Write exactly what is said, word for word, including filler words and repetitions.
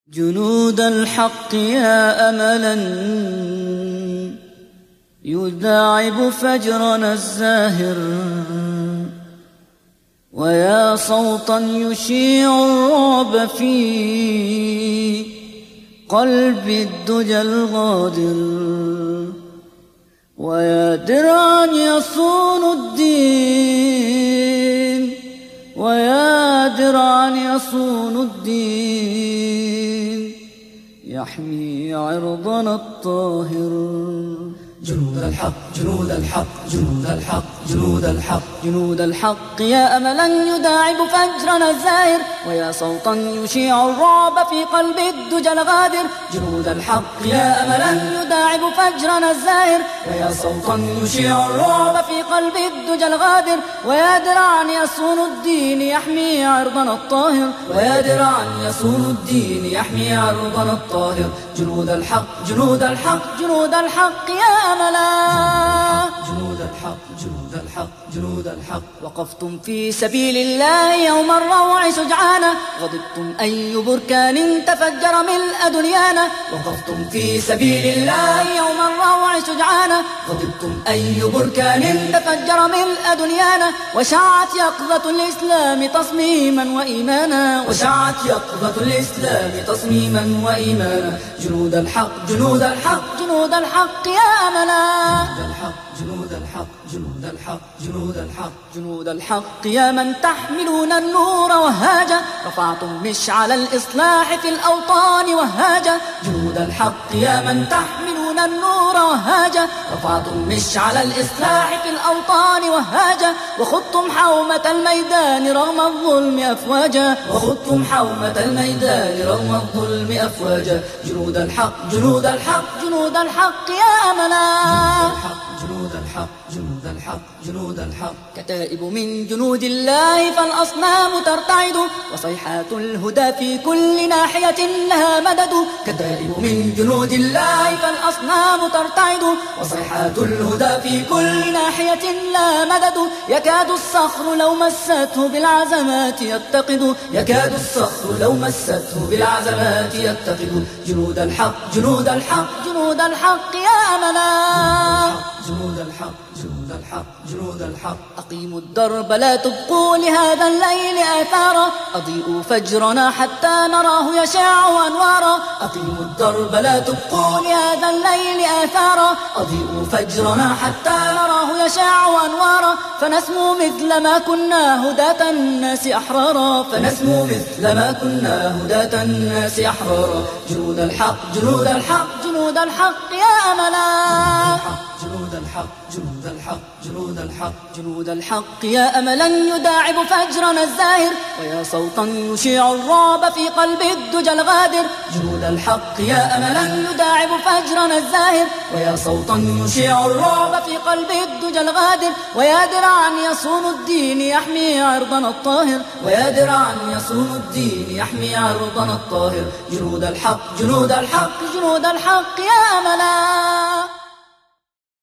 جنود الحق يا أملا يداعب فجرنا الزاهر، ويا صوتا يشيع الرعب في قلب الدجى الغادر، ويا درعا يصون الدين، ويا درعا يصون الدين يحمي عرضنا الطاهر. جنود الحق جنود الحق جنود الحق جنود الحق جنود الحق يا أملا يداعب فجرنا الزاهر، ويا صوتا يشيع الرعب في قلب الدجى الغادر. جنود الحق يا أملا يداعب فجرنا الزاهر، ويا صوتا يشيع الرعب في قلب الدجى الغادر، ويا درعا يصون الدين يحمي عرضنا الطاهر، ويا درعا يصون الدين يحمي عرضنا الطاهر. جنود الحق جنود الحق جنود الحق يا أملا جنود الحق جنود الحق جنود الحق وقفتم في سبيل الله يوم الروع سجعانا، غضبتم أي بركان تفجر ملء دنيانا. وقفتم في سبيل الله يوم الروع سجعانا، غضبتم أي بركان تفجر ملء دنيانا. وشعت يقظة الإسلام تصميما وإيمانا، وشعت يقظة الإسلام تصميما وإيمانا. جنود الحق جنود الحق جنود الحق يا أملا جنود الحق جنود الحق جنود الحق جنود الحق يا من تحملون النور وهاجا، رفعتم مشعل الإصلاح في الأوطان وهاجا. جنود الحق يا من تحملون النور وهاجا، رفعتم مشعل الإصلاح في الأوطان وهاجا. وخضتم حومة الميدان رغم الظلم أفواجا، وخضتم حومة الميدان رغم الظلم أفواجا. جنود الحق جنود الحق جنود الحق يا أملا جنود الحق جنود الحق جنود الحق كتائب من جنود الله فالأصنام ترتعد، وصيحات الهدى في كل ناحية لها مدد. كتائب من جنود الله فالأصنام ترتعد، وصيحات الهدى في كل ناحية لها مدد. يكاد الصخر لو مسته بالعزمات يتقد، يكاد الصخر لو مسته بالعزمات يتقد. جنود الحق جنود الحق جنود الحق يا أملا جنود الحق جنود الحق جنود الحق أقيموا الدرب لا تبقوا لهذا الليل آثارا، أضيئوا فجرنا حتى نراه يشع أنوارا. أقيموا الدرب لا تبقوا لهذا الليل آثارا، أضيئوا فجرنا حتى نراه يشع أنوارا. فنسمو مثل ما كنا هداة الناس أحرارا، فنسمو مثل ما كنا هداة الناس أحرارا. جنود الحق جنود الحق جنود الحق يا أملا جنود الحق جنود الحق جنود الحق جنود الحق يا أملا يداعب فجرنا الزاهر، ويا صوتا يشيع الرعب في قلب الدجى الغادر. جنود الحق يا أملا يداعب فجرنا الزاهر، ويا صوتا يشيع الرعب في قلب الدجى الغادر. ويا درعا يصون الدين يحمي عرضنا الطاهر، ويا درعا يصون الدين يحمي عرضنا الطاهر. جنود الحق جنود الحق جنود الحق يا أملا